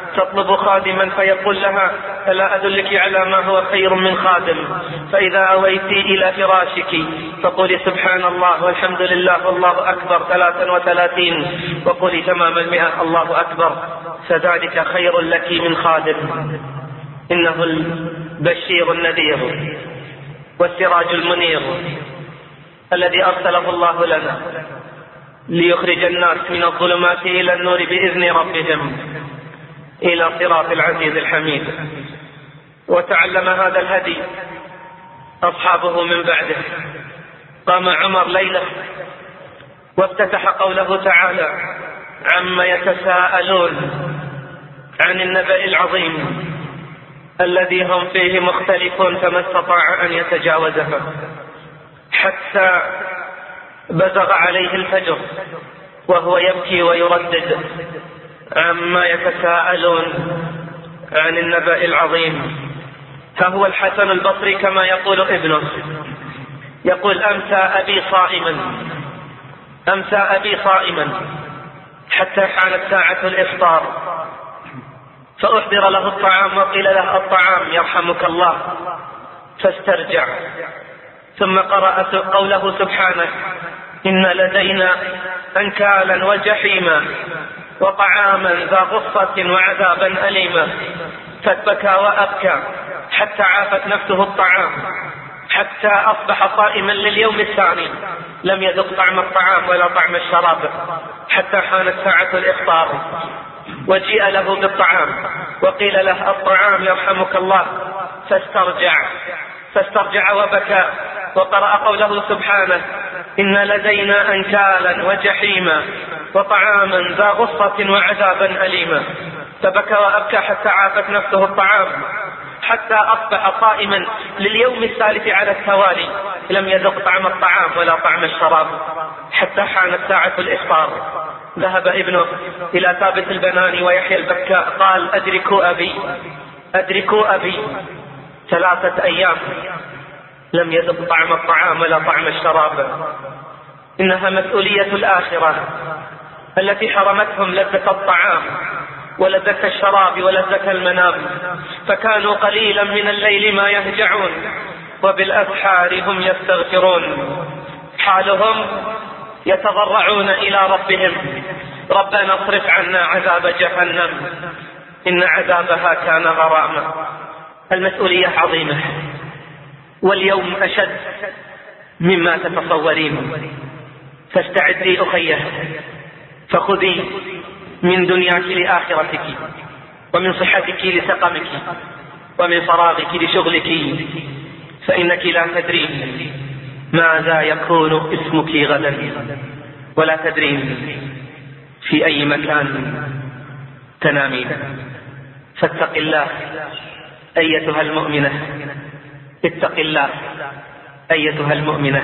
تطلب خادما فيقول لها ألا أدلك على ما هو خير من خادم؟ فإذا أويتي إلى فراشك فقولي سبحان الله والحمد لله والله أكبر ثلاثا وثلاثين، وقولي تمام المئة الله أكبر، فذلك خير لك من خادم. إنه البشير النذير والسراج المنير الذي أرسله الله لنا ليخرج الناس من الظلمات إلى النور بإذن ربهم إلى صراط العزيز الحميد. وتعلم هذا الهدي أصحابه من بعده. قام عمر ليلة وافتتح قوله تعالى عما يتساءلون عن النبأ العظيم الذي هم فيه مختلفون، فما استطاع أن يتجاوزها حتى بزغ عليه الفجر وهو يبكي ويردد عما يتساءلون عن النبأ العظيم. فهو الحسن البصري كما يقول ابنه، يقول أمسى أبي صائما أمسى أبي صائما حتى حانت ساعة الإفطار، فأحضر له الطعام وقيل له الطعام يرحمك الله، فاسترجع، ثم قرأ قوله سبحانه إن لدينا أنكالا وجحيما وطعاما ذا غصة وعذابا أليما، فبكى وأبكى حتى عافت نفسه الطعام، حتى أصبح صائما لليوم الثاني لم يذق طعم الطعام ولا طعم الشراب، حتى حانت ساعة الإفطار وجيء له بالطعام وقيل له الطعام يرحمك الله، فاسترجع فاسترجع وبكى، وقرأ قوله سبحانه إن لدينا أنكالا وجحيما وطعاما ذا غصة وعذابا أليما، فبكى وأبكى حتى عافت نفسه الطعام، حتى أصبح صائما لليوم الثالث على التوالي لم يذق طعم الطعام ولا طعم الشراب، حتى حانت ساعة الإفطار. ذهب ابنه إلى ثابت البناني ويحيى البكاء قال أدركوا أبي أدركوا أبي ثلاثة أيام لم يذق طعم الطعام ولا طعم الشراب. إنها مسؤولية الآخرة التي حرمتهم لذة الطعام ولذة الشراب ولذة المنام، فكانوا قليلا من الليل ما يهجعون وبالأسحار هم يستغفرون. حالهم يتضرعون إلى ربهم ربنا اصرف عنا عذاب جهنم إن عذابها كان غراما. المسؤولية عظيمة، واليوم أشد مما تتصورين، فاستعدي أخيه، فخذي من دنياك لآخرتك، ومن صحتك لسقمك، ومن فراغك لشغلك، فإنك لا تدرين ماذا يكون اسمك غدا، ولا تدرين في أي مكان تنامين. فاتق الله أيتها المؤمنة، اتق الله أيتها المؤمنة،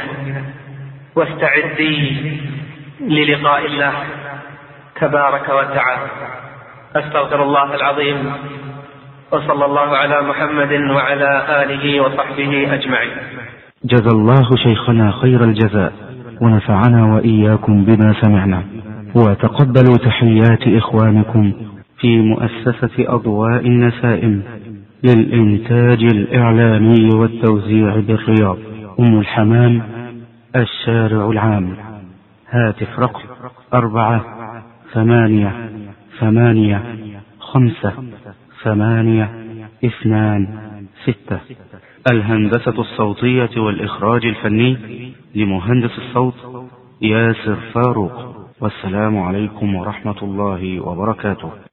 واستعدي للقاء الله تبارك وتعالى. أستغفر الله العظيم، وصلى الله على محمد وعلى آله وصحبه أجمعين. جزا الله شيخنا خير الجزاء، ونفعنا وإياكم بما سمعنا، وتقبلوا تحيات إخوانكم في مؤسسة أضواء النسائم للإنتاج الإعلامي والتوزيع بالرياض، أم الحمام، الشارع العام. هاتف رقم أربعة ثمانية ثمانية خمسة ثمانية اثنان ستة. الهندسة الصوتية والإخراج الفني لمهندس الصوت ياسر فاروق. والسلام عليكم ورحمة الله وبركاته.